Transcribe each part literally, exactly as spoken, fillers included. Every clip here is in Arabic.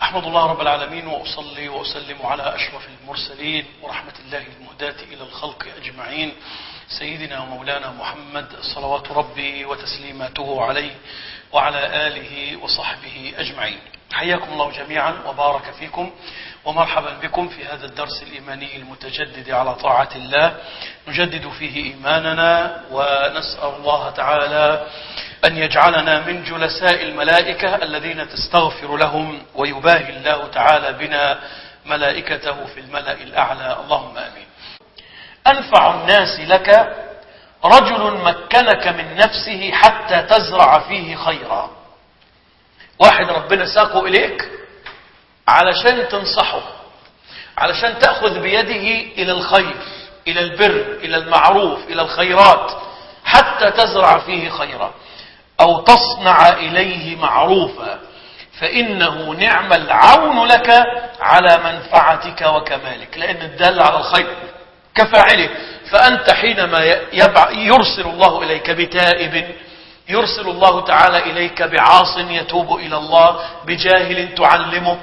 أحمد الله رب العالمين وأصلي وأسلم على أشرف المرسلين ورحمة الله المهداة إلى الخلق أجمعين سيدنا ومولانا محمد صلوات ربي وتسليماته عليه وعلى آله وصحبه أجمعين. حياكم الله جميعا وبارك فيكم ومرحبا بكم في هذا الدرس الإيماني المتجدد على طاعة الله، نجدد فيه إيماننا ونسأل الله تعالى أن يجعلنا من جلساء الملائكة الذين تستغفر لهم ويباهي الله تعالى بنا ملائكته في الملأ الأعلى، اللهم آمين. أنفع الناس لك رجل مكنك من نفسه حتى تزرع فيه خيرا. واحد ربنا ساقه إليك علشان تنصحه، علشان تأخذ بيده إلى الخير، إلى البر، إلى المعروف، إلى الخيرات، حتى تزرع فيه خيرا أو تصنع إليه معروفا، فإنه نعم العون لك على منفعتك وكمالك، لأن الدال على الخير كفاعله. فأنت حينما يرسل الله إليك بتائب، يرسل الله تعالى إليك بعاص يتوب إلى الله، بجاهل تعلمه،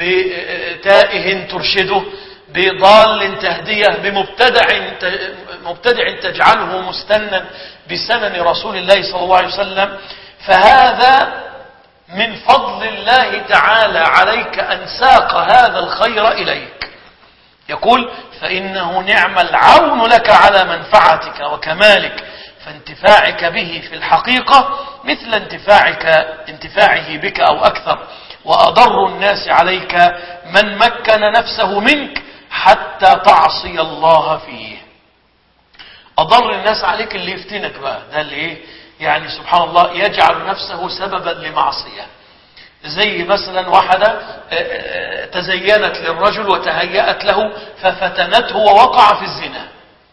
بتائه ترشده، بضال تهديه، بمبتدع مبتدع تجعله مستنا بسنن رسول الله صلى الله عليه وسلم. فهذا من فضل الله تعالى عليك أن ساق هذا الخير إليك. يقول فإنه نعم العون لك على منفعتك وكمالك، فانتفاعك به في الحقيقة مثل انتفاعك انتفاعه بك أو أكثر. وأضر الناس عليك من مكن نفسه منك حتى تعصي الله فيه. أضر الناس عليك اللي يفتنك بقى، ده اللي ايه يعني سبحان الله يجعل نفسه سببا لمعصية. زي مثلا واحدة تزينت للرجل وتهيأت له ففتنته ووقع في الزنا،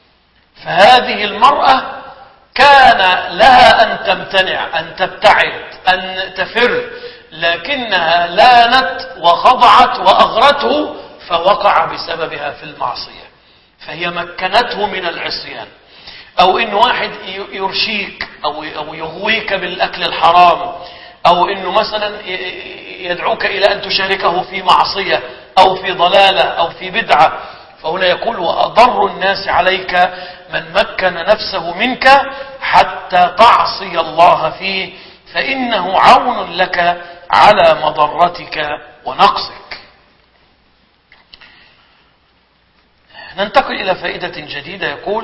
فهذه المرأة كان لها أن تمتنع، أن تبتعد، أن تفر، لكنها لانت وخضعت وأغرته فوقع بسببها في المعصية، فهي مكنته من العصيان. أو إن واحد يرشيك أو أو يغويك بالأكل الحرام، أو إنه مثلا يدعوك إلى أن تشاركه في معصية أو في ضلالة أو في بدعة. فهنا يقول وأضر الناس عليك من مكن نفسه منك حتى تعصي الله فيه، فإنه عون لك على مضرتك ونقصك. ننتقل إلى فائدة جديدة. يقول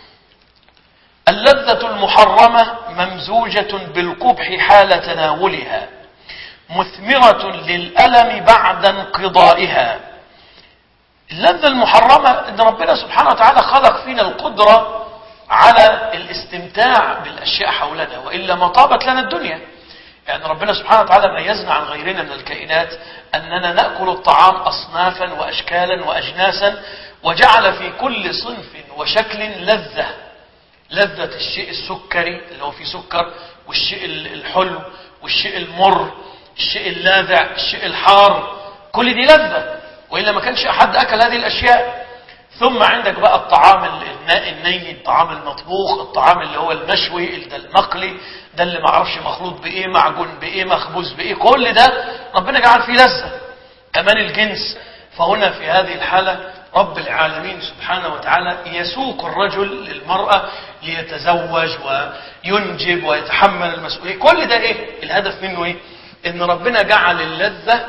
اللذة المحرمة ممزوجة بالقبح حال تناولها، مثمرة للألم بعد انقضائها. اللذة المحرمة ان ربنا سبحانه وتعالى خلق فينا القدرة على الاستمتاع بالأشياء حولنا، وإلا ما طابت لنا الدنيا. يعني ربنا سبحانه وتعالى ميزنا عن غيرنا من الكائنات أننا نأكل الطعام أصنافا وأشكالا وأجناسا، وجعل في كل صنف وشكل لذة. لذة الشيء السكري اللي هو فيه سكر، والشيء الحلو، والشيء المر، الشيء اللاذع، الشيء الحار، كل دي لذة، وإلا ما كانش أحد أكل هذه الأشياء. ثم عندك بقى الطعام الني، الطعام المطبوخ، الطعام اللي هو المشوي، ده المقلي، ده اللي معرفش مخلوط بإيه، معجون بإيه، مخبوز بإيه، كل ده ربنا جعل فيه لذة. كمان الجنس. فهنا في هذه الحالة رب العالمين سبحانه وتعالى يسوق الرجل للمرأة ليتزوج وينجب ويتحمل المسؤولية. كل ده إيه الهدف منه؟ إيه؟ إن ربنا جعل اللذة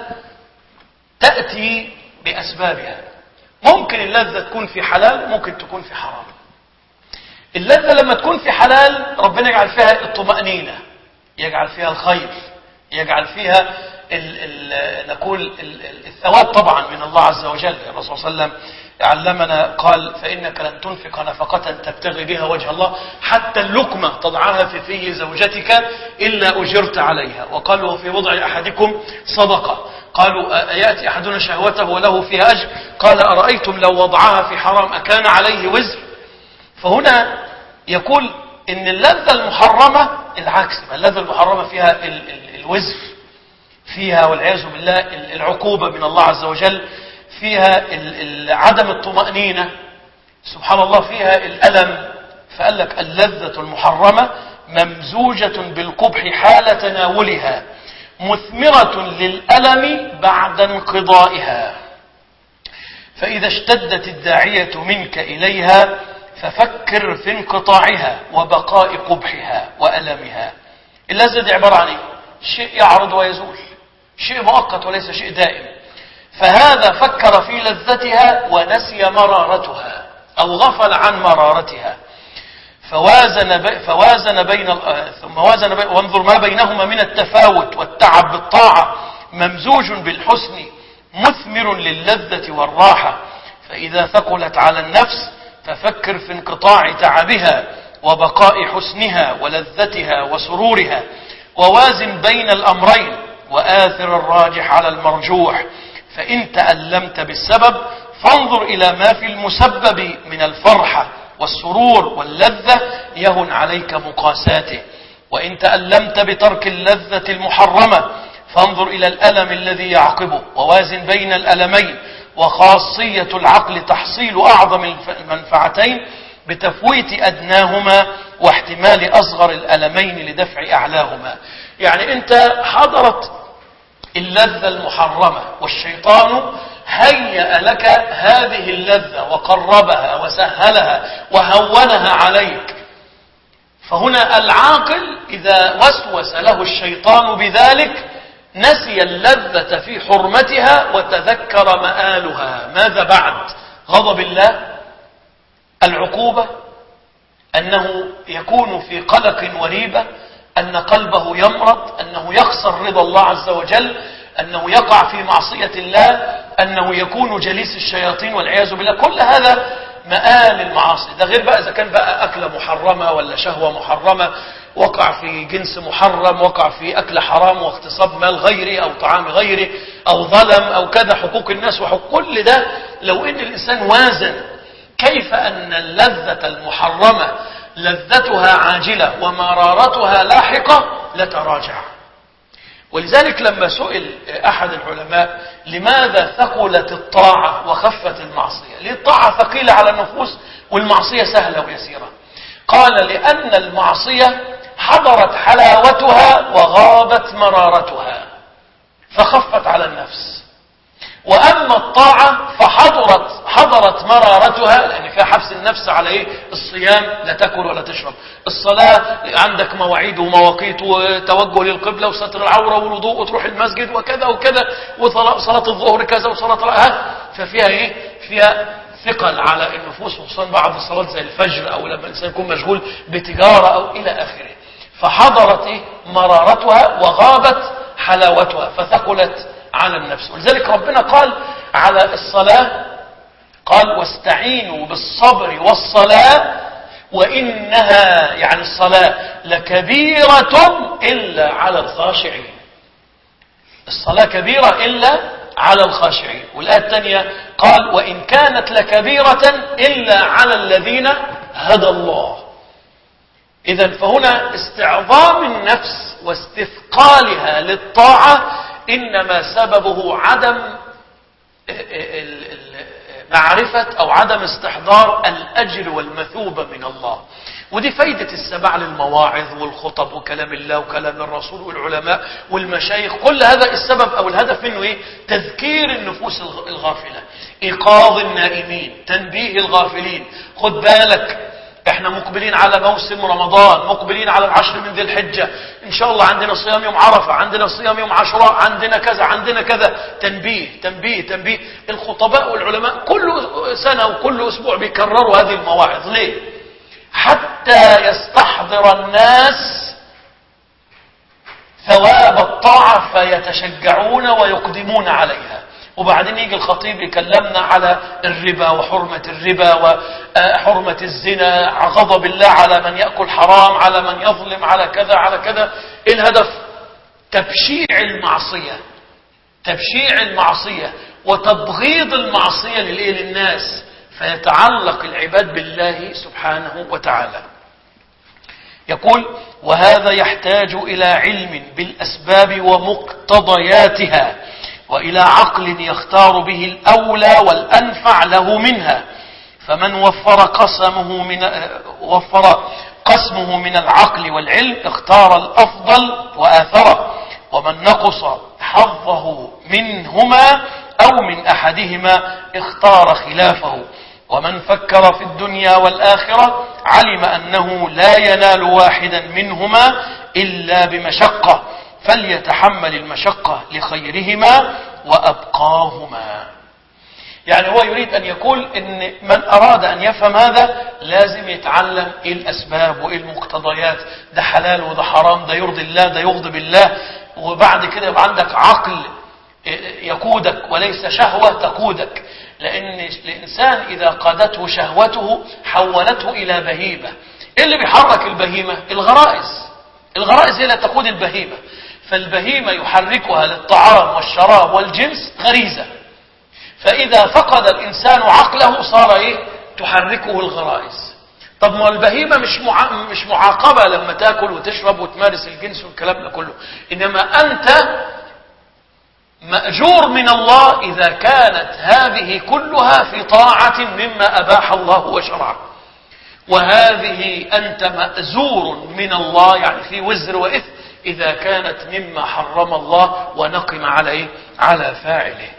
تأتي بأسبابها. ممكن اللذة تكون في حلال، ممكن تكون في حرام. اللذة لما تكون في حلال ربنا يجعل فيها الطمأنينة، يجعل فيها الخير، يجعل فيها ال ال نقول ال الثواب طبعا من الله عز وجل. الرسول صلى الله عليه وسلم علمنا قال فإنك لن تنفق نفقة تبتغي بها وجه الله حتى اللقمة تضعها في في زوجتك إلا أجرت عليها. وقالوا في وضع أحدكم صدقة. قالوا أيأتي أحدنا شهوته وله فيها أجر؟ قال أرأيتم لو وضعها في حرام أكان عليه وزر؟ فهنا يقول إن اللذة المحرمة العكس، اللذة المحرمة فيها ال ال الوزر، فيها والعياذ بالله العقوبة من الله عز وجل، فيها عدم الطمأنينة، سبحان الله، فيها الألم. فقال لك اللذة المحرمة ممزوجة بالقبح حال تناولها، مثمرة للألم بعد انقضائها، فإذا اشتدت الداعية منك إليها ففكر في انقطاعها وبقاء قبحها وألمها. اللذة دي عبارة عن ايه؟ شيء يعرض ويزول، شيء مؤقت وليس شيء دائم. فهذا فكر في لذتها ونسي مرارتها أو غفل عن مرارتها، فوازن بي فوازن بين ثم وازن بي وانظر ما بينهما من التفاوت والتعب بالطاعة ممزوج بالحسن مثمر للذة والراحة. فإذا ثقلت على النفس ففكر في انقطاع تعبها وبقاء حسنها ولذتها وسرورها، ووازن بين الأمرين وآثر الراجح على المرجوح. فإن تألمت بالسبب فانظر إلى ما في المسبب من الفرحة والسرور واللذة يهن عليك مقاساته. وإن تألمت بترك اللذة المحرمة فانظر إلى الألم الذي يعقبه، ووازن بين الألمين. وخاصية العقل تحصيل أعظم المنفعتين بتفويت أدناهما واحتمال أصغر الألمين لدفع أعلاهما. يعني أنت حضرت اللذة المحرمة والشيطان هيأ لك هذه اللذة وقربها وسهلها وهونها عليك. فهنا العاقل إذا وسوس له الشيطان بذلك نسي اللذة في حرمتها وتذكر مآلها. ماذا بعد غضب الله؟ العقوبة، أنه يكون في قلق وريبة، أن قلبه يمرض، أنه يخسر رضا الله عز وجل، أنه يقع في معصية الله، أنه يكون جليس الشياطين والعياذ بالله. كل هذا مآل المعاصي. ده غير بقى إذا كان بقى أكلة محرمة ولا شهوة محرمة، وقع في جنس محرم، وقع في أكل حرام واغتصاب مال غيري أو طعام غيري أو ظلم أو كذا، حقوق الناس وحقوق. كل ده لو إن الإنسان وازن كيف أن اللذة المحرمة لذتها عاجلة ومرارتها لاحقة لتراجع. ولذلك لما سئل أحد العلماء لماذا ثقلت الطاعة وخفت المعصية، ليه الطاعة ثقيلة على النفوس والمعصية سهلة ويسيرة؟ قال لأن المعصية حضرت حلاوتها وغابت مرارتها فخفت على النفس، وأما الطاعة فحضرت حضرت مرارتها لأن فيها حبس النفس على إيه؟ الصيام، لا تأكل ولا تشرب. الصلاة عندك مواعيد ومواقيت وتوجه للقبلة وستر العورة والوضوء وتروح المسجد وكذا وكذا، وصلاة الظهر كذا وصلاة ها، ففيها إيه؟ فيها ثقل على النفوس، خصوصا بعض الصلاة زي الفجر أو لما الإنسان يكون مشغول بتجارة أو إلى آخره. فحضرت إيه؟ مرارتها وغابت حلاوتها فثقلت على النفس. ولذلك ربنا قال على الصلاة، قال واستعينوا بالصبر والصلاة وإنها يعني الصلاة لكبيرة إلا على الخاشعين. الصلاة كبيرة إلا على الخاشعين. والآية الثانية قال وإن كانت لكبيرة إلا على الذين هدى الله. إذن فهنا استعظام النفس واستثقالها للطاعة إنما سببه عدم معرفة أو عدم استحضار الأجر والمثوبة من الله. ودي فايدة السماع للمواعظ والخطب وكلام الله وكلام الرسول والعلماء والمشايخ. كل هذا السبب أو الهدف منه إيه؟ تذكير النفوس الغافلة، إيقاظ النائمين، تنبيه الغافلين. خد بالك احنا مقبلين على موسم رمضان، مقبلين على العشر من ذي الحجة، ان شاء الله عندنا صيام يوم عرفة، عندنا صيام يوم عاشوراء، عندنا كذا عندنا كذا. تنبيه تنبيه تنبيه. الخطباء والعلماء كل سنة وكل اسبوع بيكرروا هذه المواعظ. ليه؟ حتى يستحضر الناس ثواب الطاعة فيتشجعون ويقدمون عليها. وبعدين يجي الخطيب يكلمنا على الربا وحرمة الربا وحرمة الزنا، غضب الله على من يأكل حرام، على من يظلم، على كذا على كذا. إيه الهدف؟ تبشيع المعصية، تبشيع المعصية وتبغيض المعصية للناس، فيتعلق العباد بالله سبحانه وتعالى. يقول وهذا يحتاج إلى علم بالأسباب ومقتضياتها، وإلى عقل يختار به الأولى والأنفع له منها. فمن وفر قسمه من وفر قسمه من العقل والعلم اختار الأفضل وآثره، ومن نقص حظه منهما أو من أحدهما اختار خلافه، ومن فكر في الدنيا والآخرة علم أنه لا ينال واحدا منهما إلا بمشقة، فليتحمل المشقة لخيرهما وأبقاهما. يعني هو يريد أن يقول إن من أراد أن يفهم هذا لازم يتعلم إيه الأسباب وإيه المقتضيات، ده حلال وده حرام، ده يرضي الله ده يغضب الله، وبعد كده يبقى عندك عقل يقودك وليس شهوة تقودك. لأن الإنسان إذا قادته شهوته حولته إلى بهيمة. إيه اللي بيحرك البهيمة؟ الغرائز. الغرائز هي اللي تقود البهيمة. فالبهيمة يحركها للطعام والشراب والجنس غريزة، فإذا فقد الإنسان عقله صار إيه؟ تحركه الغرائز. طب ما البهيمة مش مع... مش معاقبة لما تاكل وتشرب وتمارس الجنس والكلام ده كله، إنما أنت مأجور من الله إذا كانت هذه كلها في طاعة مما أباح الله وشرعه، وهذه أنت مأزور من الله يعني في وزر وإثم إذا كانت مما حرم الله ونقم عليه على فاعله.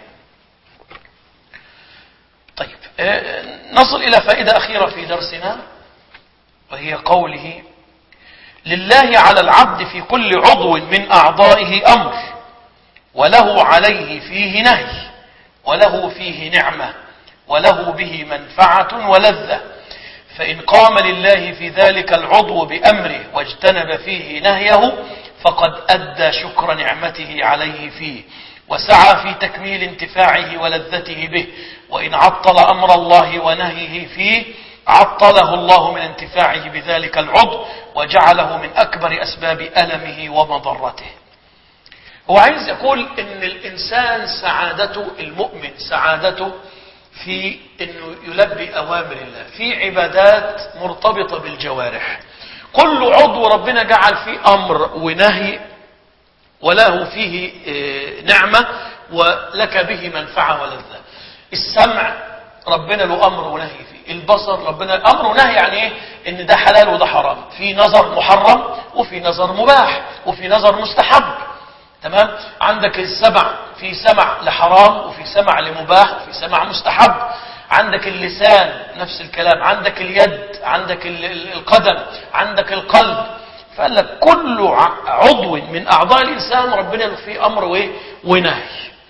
طيب نصل إلى فائدة أخيرة في درسنا، وهي قوله: لله على العبد في كل عضو من أعضائه أمر، وله عليه فيه نهي، وله فيه نعمة، وله به منفعة ولذة، فإن قام لله في ذلك العضو بأمره واجتنب فيه نهيه فقد أدى شكر نعمته عليه فيه، وسعى في تكميل انتفاعه ولذته به. وإن عطل أمر الله ونهيه فيه عطله الله من انتفاعه بذلك العضو وجعله من أكبر أسباب ألمه ومضرته. هو عايز يقول إن الإنسان سعادته، المؤمن سعادته في إنه يلبي أوامر الله في عبادات مرتبطة بالجوارح. كل عضو ربنا جعل فيه أمر ونهي وله فيه نعمة ولك به منفعة ولذة. السمع ربنا له أمر ونهي فيه، البصر ربنا أمر ونهي يعني إيه؟ إن ده حلال وده حرام، في نظر محرم وفي نظر مباح وفي نظر مستحب. تمام؟ عندك السمع، في سمع لحرام وفي سمع لمباح وفي سمع مستحب. عندك اللسان نفس الكلام، عندك اليد، عندك القدم، عندك القلب. فقال لك كل عضو من أعضاء الإنسان ربنا له فيه أمر ونهي،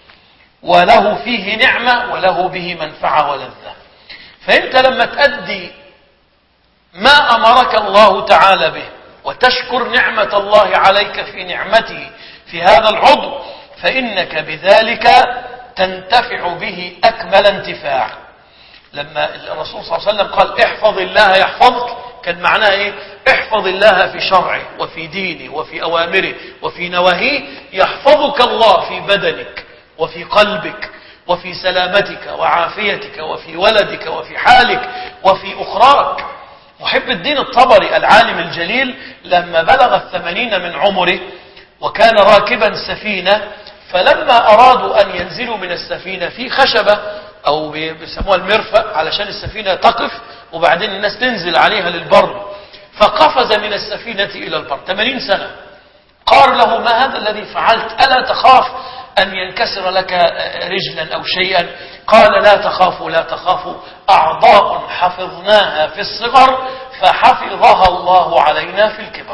وله فيه نعمة وله به منفعة ولذة. فأنت لما تأدي ما أمرك الله تعالى به وتشكر نعمة الله عليك في نعمته في هذا العضو فإنك بذلك تنتفع به أكمل انتفاع. لما الرسول صلى الله عليه وسلم قال احفظ الله يحفظك، كان معناه ايه؟ احفظ الله في شرعه وفي دينه وفي أوامره وفي نواهيه، يحفظك الله في بدنك وفي قلبك وفي سلامتك وعافيتك وفي ولدك وفي حالك وفي أخراك. محب الدين الطبري العالم الجليل لما بلغ الثمانين من عمره وكان راكبا سفينة، فلما أرادوا أن ينزلوا من السفينة في خشبة أو بيسموها المرفأ علشان السفينة تقف وبعدين الناس تنزل عليها للبر، فقفز من السفينة إلى البر ثمانين سنة. قال له: ما هذا الذي فعلت؟ ألا تخاف أن ينكسر لك رجلا أو شيئا؟ قال: لا تخافوا لا تخافوا، أعضاء حفظناها في الصغر فحفظها الله علينا في الكبر.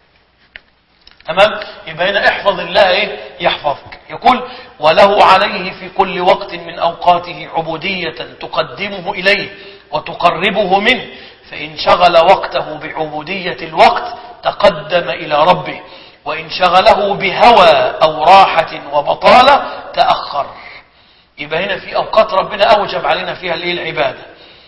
تمام؟ يبقى هنا احفظ الله ايه؟ يحفظك. يقول: وله عليه في كل وقت من أوقاته عبودية تقدمه إليه وتقربه منه، فإن شغل وقته بعبودية الوقت تقدم إلى ربه، وإن شغله بهوى أو راحة وبطالة تأخر. يبقى هنا في أوقات ربنا أوجب علينا فيها العبادة،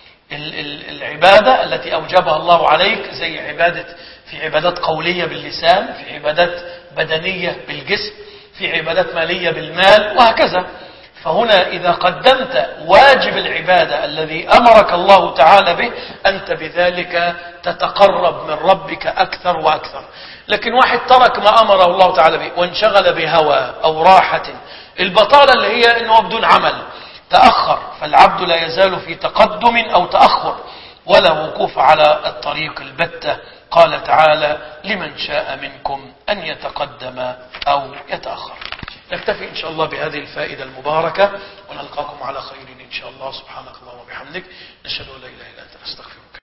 العبادة التي أوجبها الله عليك، زي عبادة في عبادات قولية باللسان، في عبادات بدنية بالجسم، في عبادات مالية بالمال، وهكذا. فهنا إذا قدمت واجب العبادة الذي أمرك الله تعالى به أنت بذلك تتقرب من ربك أكثر وأكثر. لكن واحد ترك ما أمره الله تعالى به وانشغل بهوى أو راحة، البطالة اللي هي أنه بدون عمل، تأخر. فالعبد لا يزال في تقدم أو تأخر ولا وقوف على الطريق البتة. قال تعالى: لمن شاء منكم أن يتقدم أو يتأخر. نكتفي إن شاء الله بهذه الفائدة المباركة، ونلقاكم على خير إن شاء الله. سبحانك اللهم وبحمدك، نشهد أن لا إله إلا أنت، نستغفرك.